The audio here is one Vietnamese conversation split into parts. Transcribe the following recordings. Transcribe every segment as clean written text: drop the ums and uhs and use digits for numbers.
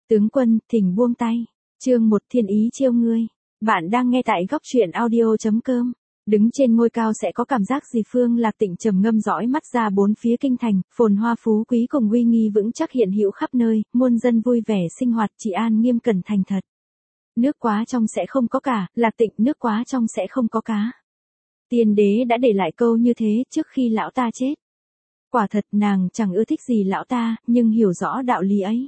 Tướng quân, thỉnh buông tay. Chương 1 Thiên ý chiêu ngươi. Bạn đang nghe tại góc truyện audio.com. Đứng trên ngôi cao sẽ có cảm giác gì? Phương Lạc Tịnh trầm ngâm dõi mắt ra bốn phía kinh thành, phồn hoa phú quý cùng uy nghi vững chắc hiện hữu khắp nơi, muôn dân vui vẻ sinh hoạt trị an nghiêm cẩn thành thật. Nước quá trong sẽ không có cả, Lạc Tịnh, nước quá trong sẽ không có cá. Tiên đế đã để lại câu như thế trước khi lão ta chết. Quả thật nàng chẳng ưa thích gì lão ta, nhưng hiểu rõ đạo lý ấy.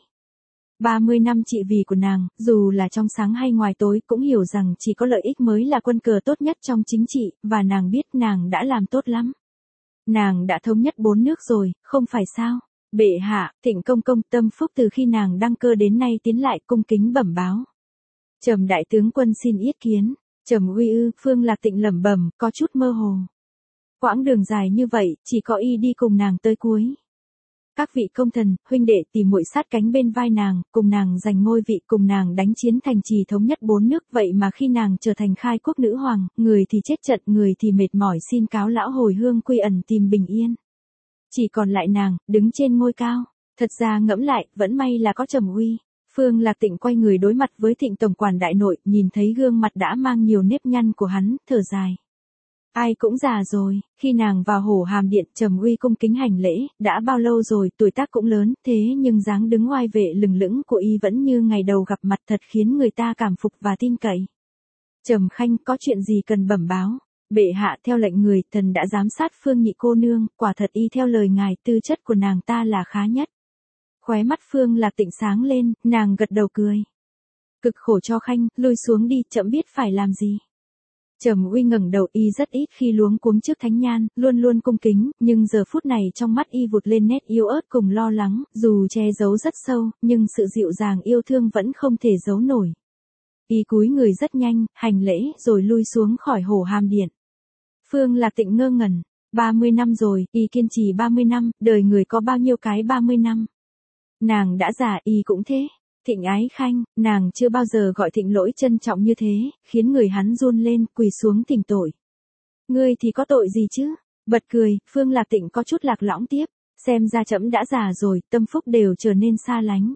30 năm trị vì của nàng, dù là trong sáng hay ngoài tối cũng hiểu rằng chỉ có lợi ích mới là quân cờ tốt nhất trong chính trị, và nàng biết nàng đã làm tốt lắm. Nàng đã thống nhất 4 nước rồi, không phải sao? Bệ hạ, Thịnh công công tâm phúc từ khi nàng đăng cơ đến nay tiến lại cung kính bẩm báo. Trầm đại tướng quân xin yết kiến. Trầm uy ư? Phương Lạc Tịnh lẩm bẩm, có chút mơ hồ. Quãng đường dài như vậy, chỉ có y đi cùng nàng tới cuối. Các vị công thần, huynh đệ tỉ muội sát cánh bên vai nàng, cùng nàng giành ngôi vị, cùng nàng đánh chiến thành trì thống nhất 4 nước, vậy mà khi nàng trở thành khai quốc nữ hoàng, người thì chết trận, người thì mệt mỏi xin cáo lão hồi hương quy ẩn tìm bình yên. Chỉ còn lại nàng, đứng trên ngôi cao. Thật ra ngẫm lại, vẫn may là có Trầm uy. Phương Lạc Tịnh quay người đối mặt với Thịnh tổng quản đại nội, nhìn thấy gương mặt đã mang nhiều nếp nhăn của hắn, thở dài. Ai cũng già rồi. Khi nàng vào Hổ Hàm Điện, Trầm uy cung kính hành lễ, đã bao lâu rồi, tuổi tác cũng lớn, thế nhưng dáng đứng oai vệ lừng lững của y vẫn như ngày đầu gặp mặt, thật khiến người ta cảm phục và tin cậy. Trầm khanh, có chuyện gì cần bẩm báo? Bệ hạ, theo lệnh người, thần đã giám sát Phương nhị cô nương, quả thật y theo lời ngài, tư chất của nàng ta là khá nhất. Khóe mắt Phương Lạc Tịnh sáng lên, nàng gật đầu cười. Cực khổ cho khanh, lui xuống đi, chậm biết phải làm gì. Trầm uy ngẩng đầu, y rất ít khi luống cuống trước thánh nhan, luôn luôn cung kính, nhưng giờ phút này trong mắt y vụt lên nét yếu ớt cùng lo lắng, dù che giấu rất sâu, nhưng sự dịu dàng yêu thương vẫn không thể giấu nổi. Y cúi người rất nhanh, hành lễ, rồi lui xuống khỏi Hổ Hàm Điện. Phương Lạc Tịnh ngơ ngẩn, 30 năm rồi, y kiên trì 30 năm, đời người có bao nhiêu cái 30 năm. Nàng đã già, y cũng thế. Thịnh ái khanh, nàng chưa bao giờ gọi Thịnh lỗi trân trọng như thế, khiến người hắn run lên, quỳ xuống thỉnh tội. Ngươi thì có tội gì chứ? Bật cười, Phương Lạc Tịnh có chút lạc lõng tiếp, xem ra trẫm đã già rồi, tâm phúc đều trở nên xa lánh.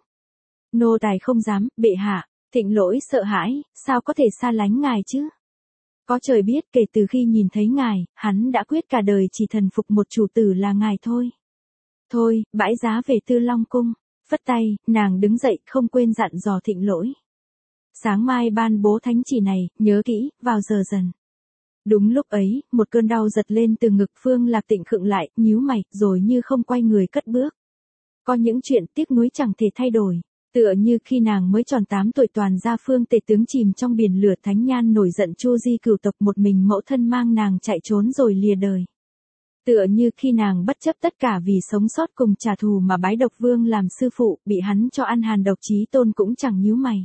Nô tài không dám, bệ hạ. Thịnh lỗi sợ hãi, sao có thể xa lánh ngài chứ? Có trời biết, kể từ khi nhìn thấy ngài, hắn đã quyết cả đời chỉ thần phục một chủ tử là ngài thôi. Thôi, bãi giá về Tư Long cung. Phất tay, nàng đứng dậy, không quên dặn dò Thịnh lỗi. Sáng mai ban bố thánh chỉ này, nhớ kỹ, vào giờ dần. Đúng lúc ấy, một cơn đau giật lên từ ngực. Phương Lạc Tịnh khựng lại, nhíu mày, rồi như không quay người cất bước. Có những chuyện tiếc nuối chẳng thể thay đổi. Tựa như khi nàng mới tròn 8 tuổi, toàn gia Phương tể tướng chìm trong biển lửa, thánh nhan nổi giận Chu di cửu tộc, một mình mẫu thân mang nàng chạy trốn rồi lìa đời. Tựa như khi nàng bất chấp tất cả vì sống sót cùng trả thù mà bái Độc Vương làm sư phụ, bị hắn cho ăn hàn độc, Chí Tôn cũng chẳng nhíu mày.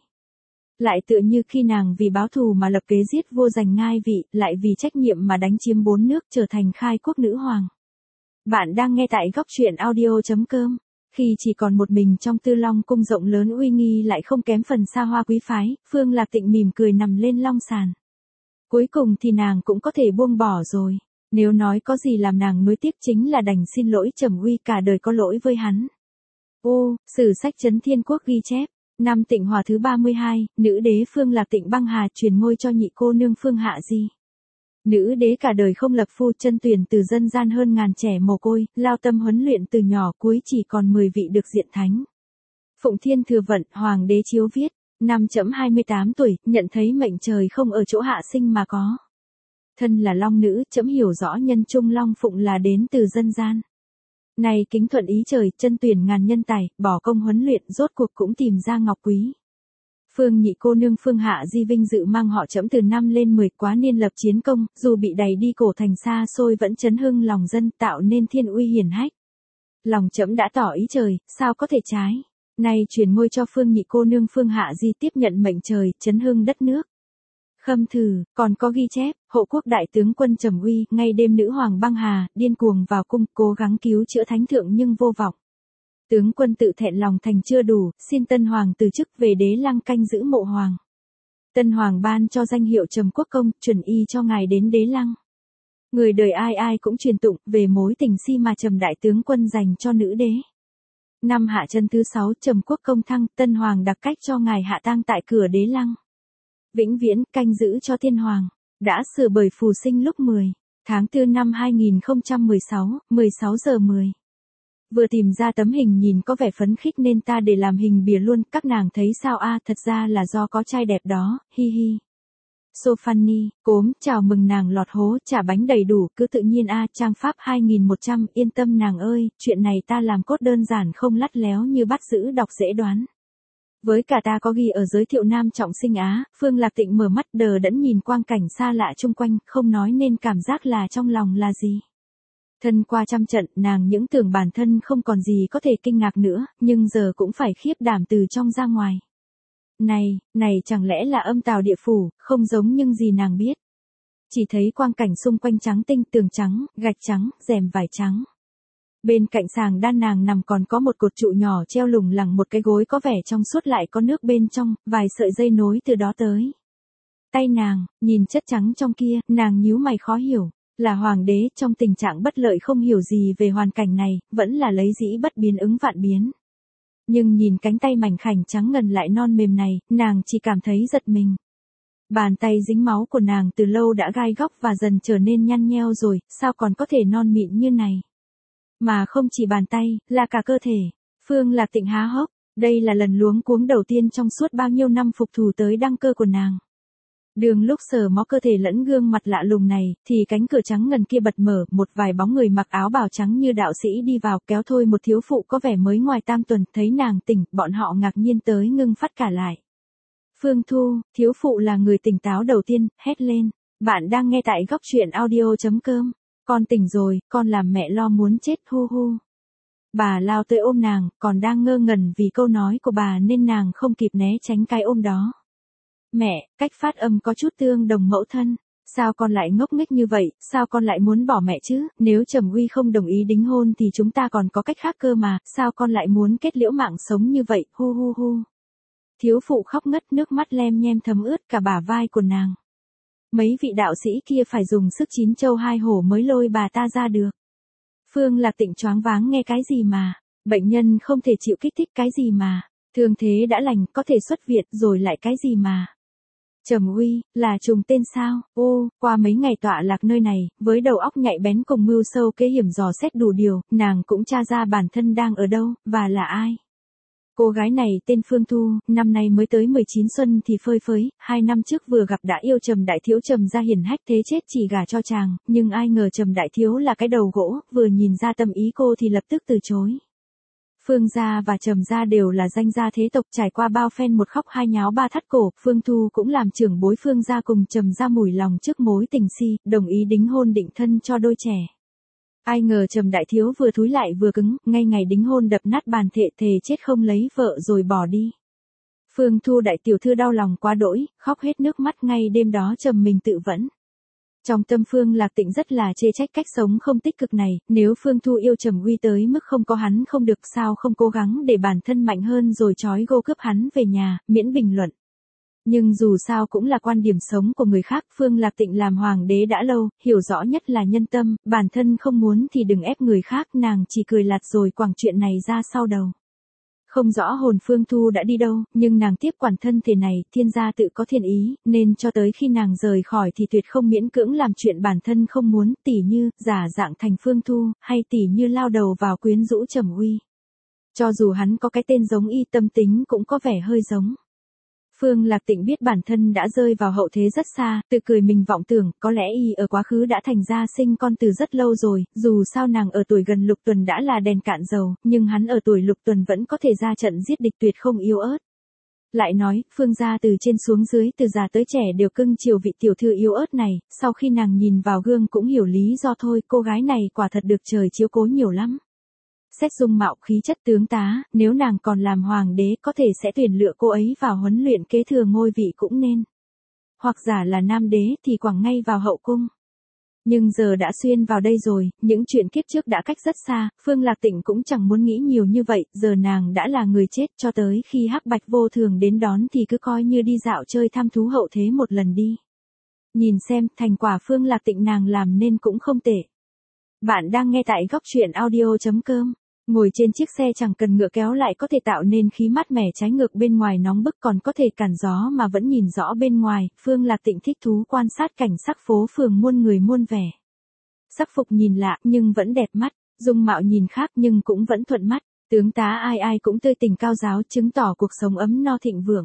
Lại tựa như khi nàng vì báo thù mà lập kế giết vua giành ngai vị, lại vì trách nhiệm mà đánh chiếm 4 nước, trở thành khai quốc nữ hoàng. Bạn đang nghe tại góc truyện audio.com. Khi chỉ còn một mình trong Tư Long cung rộng lớn uy nghi lại không kém phần xa hoa quý phái, Phương Lạc Tịnh mỉm cười nằm lên long sàn. Cuối cùng thì nàng cũng có thể buông bỏ rồi. Nếu nói có gì làm nàng nuối tiếc chính là đành xin lỗi Trầm uy, cả đời có lỗi với hắn. Sử sách Trấn Thiên Quốc ghi chép, năm Tịnh Hòa thứ 32, nữ đế Phương Lạc Tịnh băng hà truyền ngôi cho nhị cô nương Phương Hạ Di. Nữ đế cả đời không lập phu, chân tuyển từ dân gian hơn ngàn trẻ mồ côi, lao tâm huấn luyện từ nhỏ, cuối chỉ còn 10 vị được diện thánh. Phụng Thiên Thừa Vận, hoàng đế chiếu viết, năm 28 tuổi, nhận thấy mệnh trời không ở chỗ hạ sinh mà có. Thân là long nữ, trẫm hiểu rõ nhân trung long phụng là đến từ dân gian. Này kính thuận ý trời, chân tuyển ngàn nhân tài, bỏ công huấn luyện, rốt cuộc cũng tìm ra ngọc quý. Phương nhị cô nương Phương Hạ Di vinh dự mang họ trẫm từ 5 lên 10, quá niên lập chiến công, dù bị đày đi cổ thành xa xôi vẫn chấn hưng lòng dân, tạo nên thiên uy hiển hách. Lòng trẫm đã tỏ ý trời, sao có thể trái. Nay truyền ngôi cho Phương nhị cô nương Phương Hạ Di, tiếp nhận mệnh trời, chấn hưng đất nước. Khâm thử, còn có ghi chép, hộ quốc đại tướng quân Trầm uy, ngay đêm nữ hoàng băng hà, điên cuồng vào cung, cố gắng cứu chữa thánh thượng nhưng vô vọng. Tướng quân tự thẹn lòng thành chưa đủ, xin Tân Hoàng từ chức, về Đế Lăng canh giữ mộ hoàng. Tân Hoàng ban cho danh hiệu Trầm Quốc Công, chuẩn y cho ngài đến Đế Lăng. Người đời ai ai cũng truyền tụng về mối tình si mà Trầm đại tướng quân dành cho nữ đế. Năm Hạ Chân thứ 6, Trầm Quốc công thăng, Tân Hoàng đặc cách cho ngài hạ tang tại cửa Đế Lăng. Vĩnh viễn canh giữ cho Thiên Hoàng. Đã sửa bởi phù sinh lúc 10 tháng 4 năm 2016, 16 giờ 10. Vừa tìm ra tấm hình nhìn có vẻ phấn khích nên ta để làm hình bìa luôn, các nàng thấy sao a? Thật ra là do có trai đẹp đó, hi hi. Sophanie, cốm, chào mừng nàng lọt hố, trả bánh đầy đủ, cứ tự nhiên a. Trang Pháp 2100, yên tâm nàng ơi, chuyện này ta làm cốt đơn giản không lắt léo như bắt giữ đọc dễ đoán. Với cả ta có ghi ở giới thiệu nam trọng sinh Á, Phương Lạc Tịnh mở mắt đờ đẫn nhìn quang cảnh xa lạ chung quanh, không nói nên cảm giác là trong lòng là gì. Thân qua trăm trận, nàng những tưởng bản thân không còn gì có thể kinh ngạc nữa, nhưng giờ cũng phải khiếp đảm từ trong ra ngoài. Này chẳng lẽ là âm tào địa phủ, không giống nhưng gì nàng biết. Chỉ thấy quang cảnh xung quanh trắng tinh, tường trắng, gạch trắng, rèm vải trắng. Bên cạnh sàng đan nàng nằm còn có một cột trụ nhỏ treo lủng lẳng, một cái gối có vẻ trong suốt lại có nước bên trong, vài sợi dây nối từ đó tới. Tay nàng, nhìn chất trắng trong kia, nàng nhíu mày khó hiểu. Là hoàng đế trong tình trạng bất lợi không hiểu gì về hoàn cảnh này, vẫn là lấy dĩ bất biến ứng vạn biến. Nhưng nhìn cánh tay mảnh khảnh trắng ngần lại non mềm này, nàng chỉ cảm thấy giật mình. Bàn tay dính máu của nàng từ lâu đã gai góc và dần trở nên nhăn nheo rồi, sao còn có thể non mịn như này. Mà không chỉ bàn tay, là cả cơ thể. Phương Lạc Tịnh há hốc, đây là lần luống cuống đầu tiên trong suốt bao nhiêu năm phục thù tới đăng cơ của nàng. Đường lúc sờ mó cơ thể lẫn gương mặt lạ lùng này, thì cánh cửa trắng ngần kia bật mở, một vài bóng người mặc áo bào trắng như đạo sĩ đi vào, kéo thôi một thiếu phụ có vẻ mới ngoài tam tuần, thấy nàng tỉnh, bọn họ ngạc nhiên tới ngưng phát cả lại. Phương Thu, thiếu phụ là người tỉnh táo đầu tiên, hét lên, bạn đang nghe tại góc truyện audio.com, con tỉnh rồi, con làm mẹ lo muốn chết hu hu. Bà lao tới ôm nàng, còn đang ngơ ngẩn vì câu nói của bà nên nàng không kịp né tránh cái ôm đó. Mẹ, cách phát âm có chút tương đồng mẫu thân. Sao con lại ngốc nghếch như vậy, sao con lại muốn bỏ mẹ chứ, nếu Trầm Uy không đồng ý đính hôn thì chúng ta còn có cách khác cơ mà, sao con lại muốn kết liễu mạng sống như vậy, hu hu hu. Thiếu phụ khóc ngất, nước mắt lem nhem thấm ướt cả bả vai của nàng. Mấy vị đạo sĩ kia phải dùng sức 9 châu 2 hổ mới lôi bà ta ra được. Phương Lạc Tịnh choáng váng nghe cái gì mà, bệnh nhân không thể chịu kích thích cái gì mà, thương thế đã lành có thể xuất viện rồi lại cái gì mà. Trầm Uy, là trùng tên sao? Ô, qua mấy ngày tọa lạc nơi này, với đầu óc nhạy bén cùng mưu sâu kế hiểm dò xét đủ điều, nàng cũng tra ra bản thân đang ở đâu, và là ai. Cô gái này tên Phương Thu, năm nay mới tới 19 xuân thì phơi phới, 2 năm trước vừa gặp đã yêu Trầm Đại Thiếu. Trầm gia hiển hách thế chết chỉ gả cho chàng, nhưng ai ngờ Trầm Đại Thiếu là cái đầu gỗ, vừa nhìn ra tâm ý cô thì lập tức từ chối. Phương gia và Trầm gia đều là danh gia thế tộc, trải qua bao phen một khóc hai nháo ba thắt cổ, Phương Thu cũng làm trưởng bối Phương gia cùng Trầm gia mủi lòng trước mối tình si, đồng ý đính hôn định thân cho đôi trẻ. Ai ngờ Trầm Đại Thiếu vừa thúi lại vừa cứng, ngay ngày đính hôn đập nát bàn thề chết không lấy vợ rồi bỏ đi. Phương Thu đại tiểu thư đau lòng quá đỗi, khóc hết nước mắt ngay đêm đó Trầm mình tự vẫn. Trong tâm Phương Lạc Tịnh rất là chê trách cách sống không tích cực này, nếu Phương Thu yêu Trầm Uy tới mức không có hắn không được sao không cố gắng để bản thân mạnh hơn rồi trói gô cướp hắn về nhà, miễn bình luận. Nhưng dù sao cũng là quan điểm sống của người khác, Phương Lạc Tịnh làm hoàng đế đã lâu, hiểu rõ nhất là nhân tâm, bản thân không muốn thì đừng ép người khác, nàng chỉ cười lạt rồi quẳng chuyện này ra sau đầu. Không rõ hồn Phương Thu đã đi đâu, nhưng nàng tiếp quản thân thể này, thiên gia tự có thiên ý, nên cho tới khi nàng rời khỏi thì tuyệt không miễn cưỡng làm chuyện bản thân không muốn, tỉ như, giả dạng thành Phương Thu, hay tỉ như lao đầu vào quyến rũ Trầm Uy. Cho dù hắn có cái tên giống y, tâm tính cũng có vẻ hơi giống. Phương Lạc Tịnh biết bản thân đã rơi vào hậu thế rất xa, tự cười mình vọng tưởng, có lẽ y ở quá khứ đã thành ra sinh con từ rất lâu rồi, dù sao nàng ở tuổi gần Lục Tuần đã là đèn cạn dầu, nhưng hắn ở tuổi Lục Tuần vẫn có thể ra trận giết địch tuyệt không yếu ớt. Lại nói, Phương gia từ trên xuống dưới, từ già tới trẻ đều cưng chiều vị tiểu thư yếu ớt này, sau khi nàng nhìn vào gương cũng hiểu lý do thôi, cô gái này quả thật được trời chiếu cố nhiều lắm. Xét dung mạo khí chất tướng tá, nếu nàng còn làm hoàng đế có thể sẽ tuyển lựa cô ấy vào huấn luyện kế thừa ngôi vị cũng nên. Hoặc giả là nam đế thì quẳng ngay vào hậu cung. Nhưng giờ đã xuyên vào đây rồi, những chuyện kiếp trước đã cách rất xa, Phương Lạc Tịnh cũng chẳng muốn nghĩ nhiều như vậy, giờ nàng đã là người chết, cho tới khi Hắc Bạch Vô Thường đến đón thì cứ coi như đi dạo chơi thăm thú hậu thế một lần đi. Nhìn xem, thành quả Phương Lạc Tịnh nàng làm nên cũng không tệ. Bạn đang nghe tại góc truyện audio.com. Ngồi trên chiếc xe chẳng cần ngựa kéo lại có thể tạo nên khí mát mẻ, trái ngược bên ngoài nóng bức còn có thể cản gió mà vẫn nhìn rõ bên ngoài. Phương Lạc Tịnh thích thú quan sát cảnh sắc phố phường muôn người muôn vẻ. Sắc phục nhìn lạ nhưng vẫn đẹp mắt, dung mạo nhìn khác nhưng cũng vẫn thuận mắt, tướng tá ai ai cũng tươi tỉnh cao giáo, chứng tỏ cuộc sống ấm no thịnh vượng.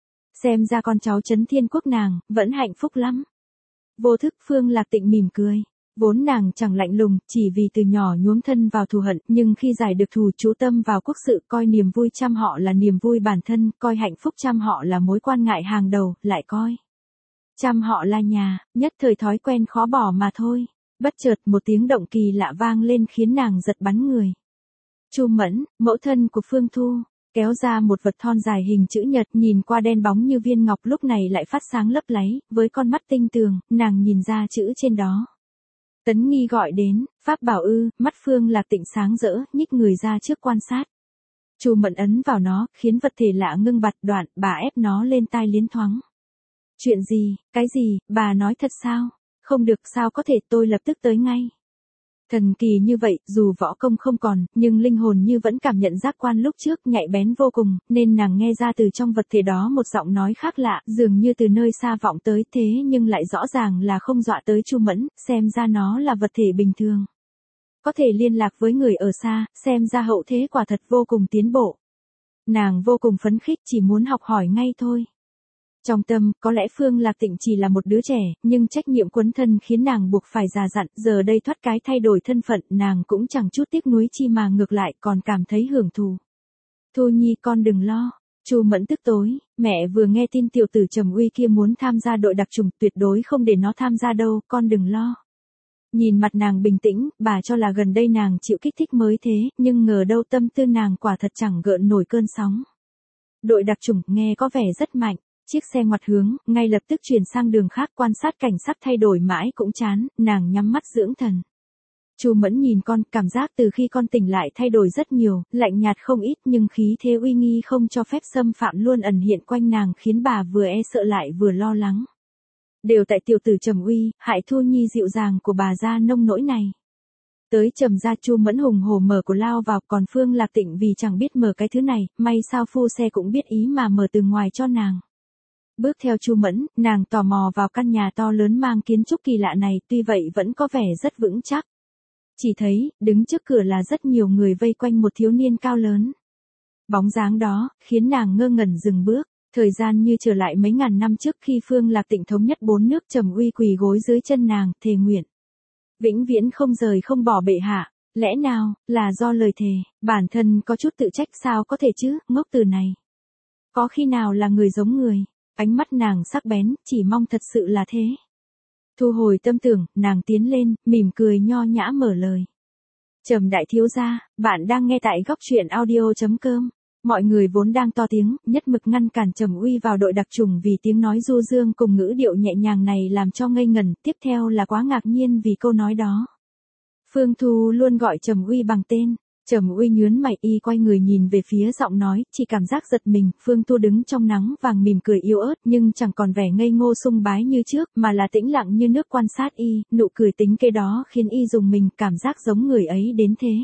Xem ra con cháu Trấn Thiên Quốc nàng vẫn hạnh phúc lắm. Vô thức Phương Lạc Tịnh mỉm cười. Vốn nàng chẳng lạnh lùng, chỉ vì từ nhỏ nhuốm thân vào thù hận, nhưng khi giải được thù chú tâm vào quốc sự, coi niềm vui trăm họ là niềm vui bản thân, coi hạnh phúc trăm họ là mối quan ngại hàng đầu, lại coi trăm họ là nhà, nhất thời thói quen khó bỏ mà thôi. Bất chợt một tiếng động kỳ lạ vang lên khiến nàng giật bắn người. Chu Mẫn, mẫu thân của Phương Thu, kéo ra một vật thon dài hình chữ nhật, nhìn qua đen bóng như viên ngọc, lúc này lại phát sáng lấp láy, với con mắt tinh tường, nàng nhìn ra chữ trên đó. Tấn Nghi gọi đến, pháp bảo ư? Mắt Phương Lạc Tịnh sáng rỡ, nhích người ra trước quan sát. Chu Mẫn ấn vào nó, khiến vật thể lạ ngưng bặt đoạn, bà ép nó lên tai liến thoáng. Chuyện gì, cái gì, bà nói thật sao? Không được, sao có thể, tôi lập tức tới ngay. Thần kỳ như vậy, dù võ công không còn, nhưng linh hồn như vẫn cảm nhận giác quan lúc trước nhạy bén vô cùng, nên nàng nghe ra từ trong vật thể đó một giọng nói khác lạ, dường như từ nơi xa vọng tới, thế nhưng lại rõ ràng là không dọa tới Chu Mẫn, xem ra nó là vật thể bình thường. Có thể liên lạc với người ở xa, xem ra hậu thế quả thật vô cùng tiến bộ. Nàng vô cùng phấn khích, chỉ muốn học hỏi ngay thôi. Trong tâm, có lẽ Phương Lạc Tịnh chỉ là một đứa trẻ, nhưng trách nhiệm quấn thân khiến nàng buộc phải già dặn, giờ đây thoát cái thay đổi thân phận, nàng cũng chẳng chút tiếc nuối chi mà ngược lại còn cảm thấy hưởng thụ. Thu Nhi con đừng lo. Chu Mẫn tức tối, mẹ vừa nghe tin tiểu tử Trầm Uy kia muốn tham gia đội đặc chủng, tuyệt đối không để nó tham gia đâu, con đừng lo. Nhìn mặt nàng bình tĩnh, bà cho là gần đây nàng chịu kích thích mới thế, nhưng ngờ đâu tâm tư nàng quả thật chẳng gợn nổi cơn sóng. Đội đặc chủng nghe có vẻ rất mạnh. Chiếc xe ngoặt hướng, ngay lập tức chuyển sang đường khác, quan sát cảnh sắc thay đổi mãi cũng chán, nàng nhắm mắt dưỡng thần. Chu Mẫn nhìn con, cảm giác từ khi con tỉnh lại thay đổi rất nhiều, lạnh nhạt không ít, nhưng khí thế uy nghi không cho phép xâm phạm luôn ẩn hiện quanh nàng, khiến bà vừa e sợ lại vừa lo lắng. Đều tại tiểu tử Trầm Uy, hại Thu Nhi dịu dàng của bà ra nông nỗi này. Tới Trầm gia, Chu Mẫn hùng hổ mở cửa lao vào, còn Phương Lạc Tịnh vì chẳng biết mở cái thứ này, may sao phu xe cũng biết ý mà mở từ ngoài cho nàng. Bước theo Chu Mẫn, nàng tò mò vào căn nhà to lớn mang kiến trúc kỳ lạ này, tuy vậy vẫn có vẻ rất vững chắc. Chỉ thấy, đứng trước cửa là rất nhiều người vây quanh một thiếu niên cao lớn. Bóng dáng đó, khiến nàng ngơ ngẩn dừng bước, thời gian như trở lại mấy ngàn năm trước khi Phương Lạc Tịnh thống nhất 4 nước, Trầm Uy quỳ gối dưới chân nàng, thề nguyện. Vĩnh viễn không rời không bỏ bệ hạ, lẽ nào, là do lời thề, bản thân có chút tự trách sao có thể chứ, ngốc từ này. Có khi nào là người giống người. Ánh mắt nàng sắc bén, chỉ mong thật sự là thế. Thu hồi tâm tưởng, nàng tiến lên, mỉm cười nho nhã mở lời. Trầm đại thiếu gia, bạn đang nghe tại góc truyện audio.com. Mọi người vốn đang to tiếng, nhất mực ngăn cản Trầm Uy vào đội đặc chủng vì tiếng nói du dương cùng ngữ điệu nhẹ nhàng này làm cho ngây ngẩn, tiếp theo là quá ngạc nhiên vì câu nói đó. Phương Thu luôn gọi Trầm Uy bằng tên. Trầm Uy nhướng mày, y quay người nhìn về phía giọng nói, chỉ cảm giác giật mình. Phương Thu đứng trong nắng vàng mỉm cười yếu ớt, nhưng chẳng còn vẻ ngây ngô sung bái như trước, mà là tĩnh lặng như nước quan sát y, nụ cười tính kế đó khiến y dùng mình, cảm giác giống người ấy đến thế.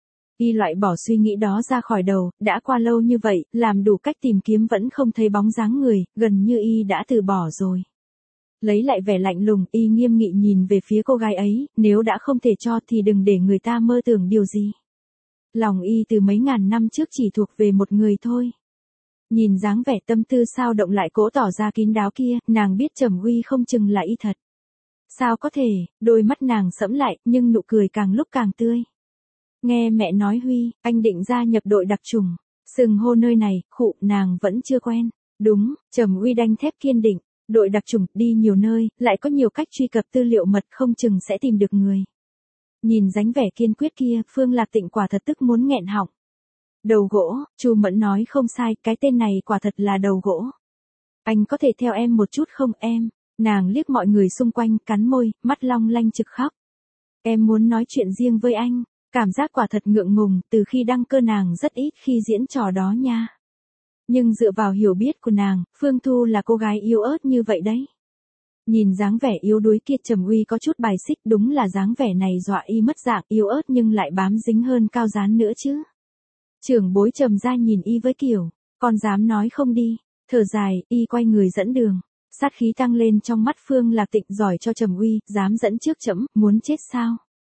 Y loại bỏ suy nghĩ đó ra khỏi đầu, đã qua lâu như vậy, làm đủ cách tìm kiếm vẫn không thấy bóng dáng người, gần như y đã từ bỏ rồi. Lấy lại vẻ lạnh lùng, y nghiêm nghị nhìn về phía cô gái ấy, nếu đã không thể cho thì đừng để người ta mơ tưởng điều gì. Lòng y từ mấy ngàn năm trước chỉ thuộc về một người thôi. Nhìn dáng vẻ tâm tư sao động lại cố tỏ ra kín đáo kia, nàng biết Trầm Uy không chừng là y thật. Sao có thể, đôi mắt nàng sẫm lại, nhưng nụ cười càng lúc càng tươi. Nghe mẹ nói Huy, anh định gia nhập đội đặc chủng. Sừng hô nơi này, khụ, nàng vẫn chưa quen. Đúng, Trầm Uy đanh thép kiên định. Đội đặc chủng đi nhiều nơi, lại có nhiều cách truy cập tư liệu mật, không chừng sẽ tìm được người. Nhìn dáng vẻ kiên quyết kia, Phương Lạc Tịnh quả thật tức muốn nghẹn họng. Đầu gỗ, Chu Mẫn nói không sai, cái tên này quả thật là đầu gỗ. Anh có thể theo em một chút không em? Nàng liếc mọi người xung quanh, cắn môi, mắt long lanh trực khóc. Em muốn nói chuyện riêng với anh. Cảm giác quả thật ngượng ngùng, từ khi đăng cơ nàng rất ít khi diễn trò đó nha. Nhưng dựa vào hiểu biết của nàng, Phương Thu là cô gái yếu ớt như vậy đấy. Nhìn dáng vẻ yếu đuối kia, Trầm Uy có chút bài xích, đúng là dáng vẻ này dọa y mất dạng, yếu ớt nhưng lại bám dính hơn cao dán nữa chứ. Trưởng bối Trầm gia nhìn y với kiểu, con dám nói không đi, thở dài, y quay người dẫn đường. Sát khí tăng lên trong mắt Phương Lạc Tịnh, giỏi cho Trầm Uy, dám dẫn trước trẫm, muốn chết sao?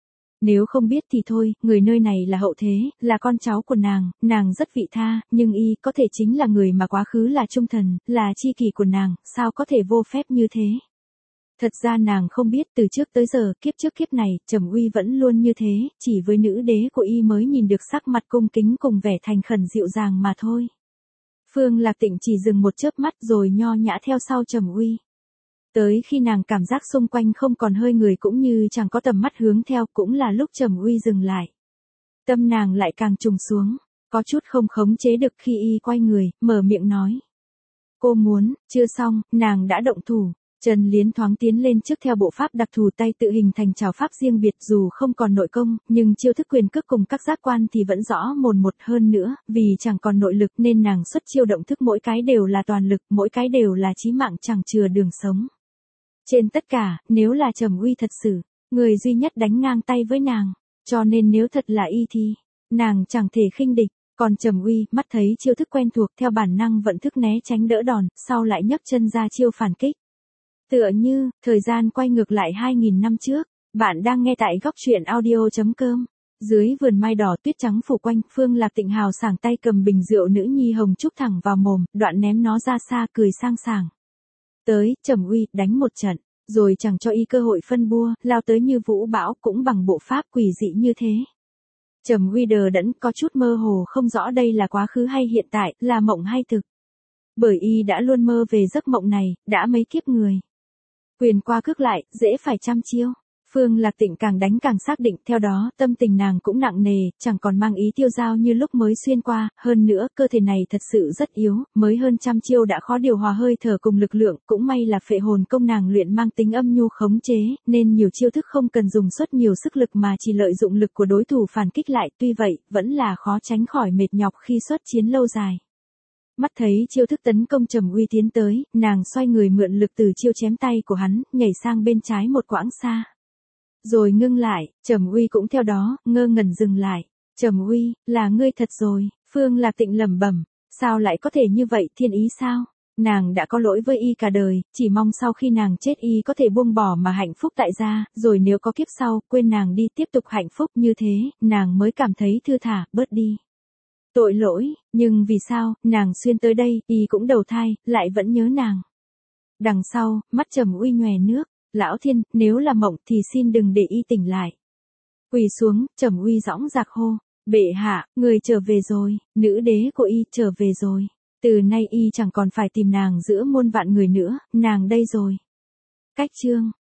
Nếu không biết thì thôi, người nơi này là hậu thế, là con cháu của nàng rất vị tha, nhưng y có thể chính là người mà quá khứ là trung thần, là chi kỷ của nàng, sao có thể vô phép như thế? Thật ra nàng không biết từ trước tới giờ, kiếp trước kiếp này, Trầm Uy vẫn luôn như thế, chỉ với nữ đế của y mới nhìn được sắc mặt cung kính cùng vẻ thành khẩn dịu dàng mà thôi. Phương Lạc Tịnh chỉ dừng một chớp mắt rồi nho nhã theo sau Trầm Uy. Tới khi nàng cảm giác xung quanh không còn hơi người cũng như chẳng có tầm mắt hướng theo, cũng là lúc Trầm Uy dừng lại. Tâm nàng lại càng trùng xuống, có chút không khống chế được khi y quay người, mở miệng nói. Cô muốn, chưa xong, nàng đã động thủ. Trần Liến thoáng tiến lên trước theo bộ pháp đặc thù, tay tự hình thành trảo pháp riêng biệt, dù không còn nội công, nhưng chiêu thức quyền cước cùng các giác quan thì vẫn rõ mồn một, hơn nữa, vì chẳng còn nội lực nên nàng xuất chiêu động thức mỗi cái đều là toàn lực, mỗi cái đều là chí mạng, chẳng chừa đường sống. Trên tất cả, nếu là Trầm Uy thật sự, người duy nhất đánh ngang tay với nàng, cho nên nếu thật là y thì, nàng chẳng thể khinh địch. Còn Trầm Uy, mắt thấy chiêu thức quen thuộc, theo bản năng vận thức né tránh đỡ đòn, sau lại nhấc chân ra chiêu phản kích. Tựa như, thời gian quay ngược lại 2000 năm trước, bạn đang nghe tại góc truyện audio.com. Dưới vườn mai đỏ tuyết trắng phủ quanh, Phương Lạc Tịnh hào sảng tay cầm bình rượu nữ nhi hồng trúc thẳng vào mồm, đoạn ném nó ra xa, cười sang sảng. Tới, Trầm Uy, đánh một trận, rồi chẳng cho y cơ hội phân bua, lao tới như vũ bão, cũng bằng bộ pháp quỷ dị như thế. Trầm Uy đờ đẫn, có chút mơ hồ không rõ đây là quá khứ hay hiện tại, là mộng hay thực. Bởi y đã luôn mơ về giấc mộng này, đã mấy kiếp người. Quyền qua cước lại, dễ phải trăm chiêu. Phương Lạc Tịnh càng đánh càng xác định, theo đó, tâm tình nàng cũng nặng nề, chẳng còn mang ý tiêu dao như lúc mới xuyên qua, hơn nữa, cơ thể này thật sự rất yếu, mới hơn trăm chiêu đã khó điều hòa hơi thở cùng lực lượng, cũng may là phệ hồn công nàng luyện mang tính âm nhu khống chế, nên nhiều chiêu thức không cần dùng suất nhiều sức lực mà chỉ lợi dụng lực của đối thủ phản kích lại, tuy vậy, vẫn là khó tránh khỏi mệt nhọc khi xuất chiến lâu dài. Mắt thấy chiêu thức tấn công Trầm Uy tiến tới, nàng xoay người mượn lực từ chiêu chém tay của hắn, nhảy sang bên trái một quãng xa. Rồi ngưng lại, Trầm Uy cũng theo đó, ngơ ngẩn dừng lại. Trầm Uy, là ngươi thật rồi, Phương Lạc Tịnh lẩm bẩm, sao lại có thể như vậy, thiên ý sao? Nàng đã có lỗi với y cả đời, chỉ mong sau khi nàng chết y có thể buông bỏ mà hạnh phúc tại gia, rồi nếu có kiếp sau, quên nàng đi, tiếp tục hạnh phúc như thế, nàng mới cảm thấy thư thả, bớt đi. Tội lỗi, nhưng vì sao, nàng xuyên tới đây, y cũng đầu thai, lại vẫn nhớ nàng. Đằng sau, mắt Trầm Uy nhòe nước, lão thiên, nếu là mộng thì xin đừng để y tỉnh lại. Quỳ xuống, Trầm Uy dõng dạc hô, bệ hạ, người trở về rồi, nữ đế của y trở về rồi. Từ nay y chẳng còn phải tìm nàng giữa muôn vạn người nữa, nàng đây rồi. Cách chương.